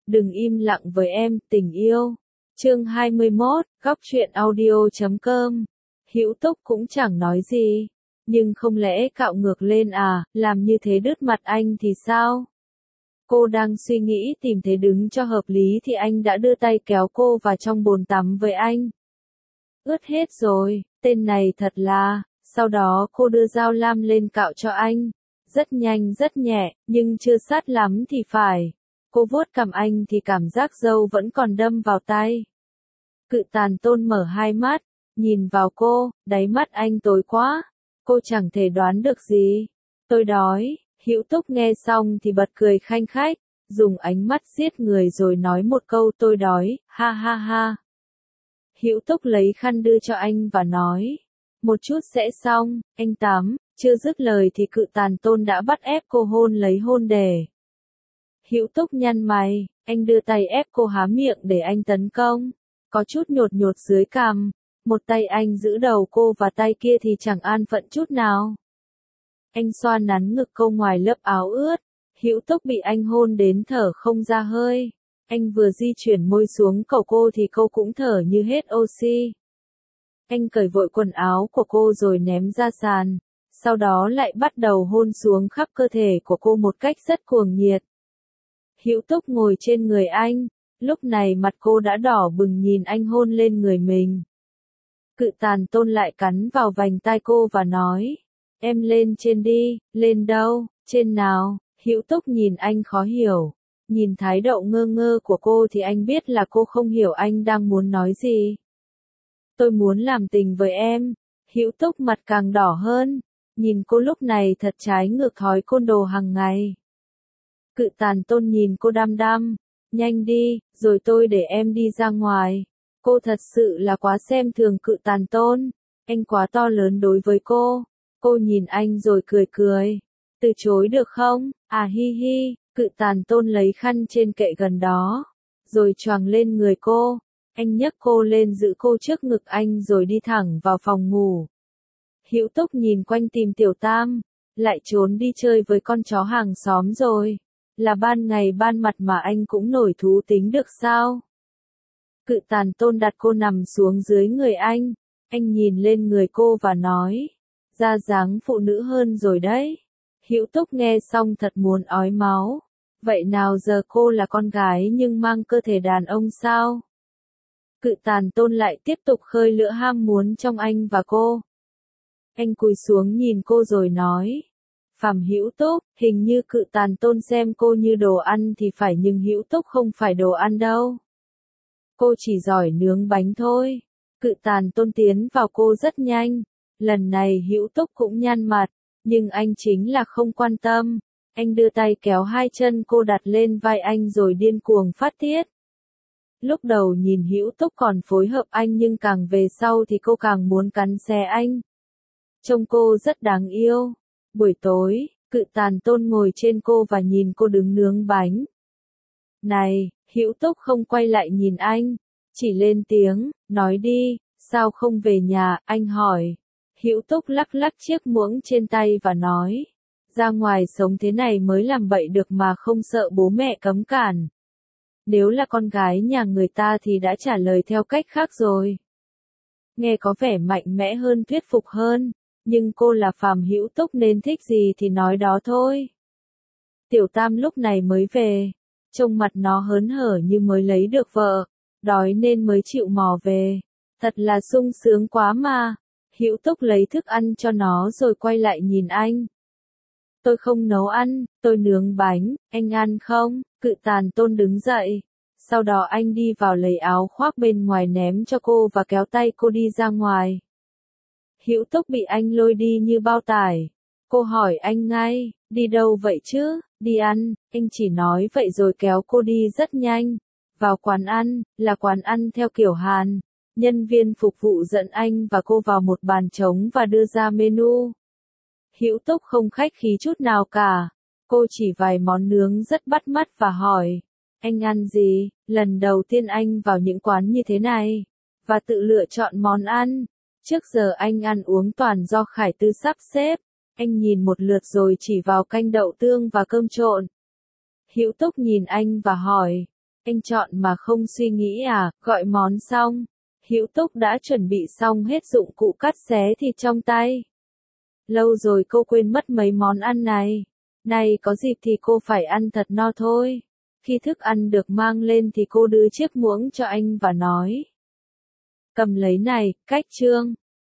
Đừng im lặng với em, tình yêu. Chương 21, góc truyện audio.com. Hữu Túc cũng chẳng nói gì. Nhưng không lẽ cạo ngược lên à, làm như thế đứt mặt anh thì sao? Cô đang suy nghĩ tìm thế đứng cho hợp lý thì anh đã đưa tay kéo cô vào trong bồn tắm với anh. Ướt hết rồi, tên này thật là. Sau đó cô đưa dao lam lên cạo cho anh. Rất nhanh rất nhẹ, nhưng chưa sát lắm thì phải. Cô vuốt cằm anh thì cảm giác râu vẫn còn đâm vào tay. Cự Tàn Tôn mở hai mắt, nhìn vào cô, đáy mắt anh tối quá. Cô chẳng thể đoán được gì. Tôi đói. Hữu Túc nghe xong thì bật cười khanh khách, dùng ánh mắt giết người rồi nói một câu tôi đói, ha ha ha. Hữu Túc lấy khăn đưa cho anh và nói, một chút sẽ xong, anh tắm. Chưa dứt lời thì Cự Tàn Tôn đã bắt ép cô hôn lấy hôn đề. Hữu Túc nhăn mày, anh đưa tay ép cô há miệng để anh tấn công, có chút nhột nhột dưới cằm, một tay anh giữ đầu cô và tay kia thì chẳng an phận chút nào. Anh xoa nắn ngực cô ngoài lớp áo ướt, Hữu Túc bị anh hôn đến thở không ra hơi, anh vừa di chuyển môi xuống cổ cô thì cô cũng thở như hết oxy. Anh cởi vội quần áo của cô rồi ném ra sàn, sau đó lại bắt đầu hôn xuống khắp cơ thể của cô một cách rất cuồng nhiệt. Hữu Túc ngồi trên người anh, lúc này mặt cô đã đỏ bừng nhìn anh hôn lên người mình. Cự Tàn Tôn lại cắn vào vành tai cô và nói, em lên trên đi. Lên đâu, trên nào? Hữu Túc nhìn anh khó hiểu, nhìn thái độ ngơ ngơ của cô thì anh biết là cô không hiểu anh đang muốn nói gì. Tôi muốn làm tình với em. Hữu Túc mặt càng đỏ hơn, nhìn cô lúc này thật trái ngược thói côn đồ hàng ngày. Cự Tàn Tôn nhìn cô đăm đăm, nhanh đi, rồi tôi để em đi ra ngoài. Cô thật sự là quá xem thường Cự Tàn Tôn, anh quá to lớn đối với cô. Cô nhìn anh rồi cười cười, từ chối được không? À hi hi. Cự Tàn Tôn lấy khăn trên kệ gần đó, rồi choàng lên người cô. Anh nhấc cô lên giữ cô trước ngực anh rồi đi thẳng vào phòng ngủ. Hữu Túc nhìn quanh tìm Tiểu Tam, lại trốn đi chơi với con chó hàng xóm rồi. Là ban ngày ban mặt mà anh cũng nổi thú tính được sao? Cự Tàn Tôn đặt cô nằm xuống dưới người anh nhìn lên người cô và nói, ra dáng phụ nữ hơn rồi đấy. Hữu Túc nghe xong thật muốn ói máu. Vậy nào giờ cô là con gái nhưng mang cơ thể đàn ông sao? Cự Tàn Tôn lại tiếp tục khơi lửa ham muốn trong anh và cô. Anh cúi xuống nhìn cô rồi nói, Phạm Hữu Túc, hình như Cự Tàn Tôn xem cô như đồ ăn thì phải, nhưng Hữu Túc không phải đồ ăn đâu. Cô chỉ giỏi nướng bánh thôi. Cự Tàn Tôn tiến vào cô rất nhanh. Lần này Hữu Túc cũng nhăn mặt, nhưng anh chính là không quan tâm. Anh đưa tay kéo hai chân cô đặt lên vai anh rồi điên cuồng phát tiết. Lúc đầu nhìn Hữu Túc còn phối hợp anh nhưng càng về sau thì cô càng muốn cắn xé anh. Trông cô rất đáng yêu. Buổi tối, Cự Tàn Tôn ngồi trên cô và nhìn cô đứng nướng bánh. Này, Hữu Túc không quay lại nhìn anh, chỉ lên tiếng, nói đi, sao không về nhà, anh hỏi. Hữu Túc lắc lắc chiếc muỗng trên tay và nói, ra ngoài sống thế này mới làm bậy được mà không sợ bố mẹ cấm cản. Nếu là con gái nhà người ta thì đã trả lời theo cách khác rồi. Nghe có vẻ mạnh mẽ hơn, thuyết phục hơn, nhưng cô là Phạm Hữu Túc nên thích gì thì nói đó thôi. Tiểu Tam lúc này mới về, trông mặt nó hớn hở như mới lấy được vợ, đói nên mới chịu mò về. Thật là sung sướng quá mà. Hữu Túc lấy thức ăn cho nó rồi quay lại nhìn anh. Tôi không nấu ăn, tôi nướng bánh, anh ăn không? Cự Tàn Tôn đứng dậy. Sau đó anh đi vào lấy áo khoác bên ngoài ném cho cô và kéo tay cô đi ra ngoài. Hữu Túc bị anh lôi đi như bao tải. Cô hỏi anh ngay, đi đâu vậy chứ? Đi ăn. Anh chỉ nói vậy rồi kéo cô đi rất nhanh. Vào quán ăn, là quán ăn theo kiểu Hàn. Nhân viên phục vụ dẫn anh và cô vào một bàn trống và đưa ra menu. Hữu Túc không khách khí chút nào cả. Cô chỉ vài món nướng rất bắt mắt và hỏi, anh ăn gì? Lần đầu tiên anh vào những quán như thế này, và tự lựa chọn món ăn. Trước giờ anh ăn uống toàn do Khải Tư sắp xếp. Anh nhìn một lượt rồi chỉ vào canh đậu tương và cơm trộn. Hữu Túc nhìn anh và hỏi, Anh chọn mà không suy nghĩ à? Gọi món xong, Hữu Túc đã chuẩn bị xong hết dụng cụ cắt xé thịt trong tay. Lâu rồi cô quên mất mấy món ăn này. Này có dịp thì cô phải ăn thật no thôi. Khi thức ăn được mang lên thì cô đưa chiếc muỗng cho anh và nói. Cầm lấy này, cách Trương.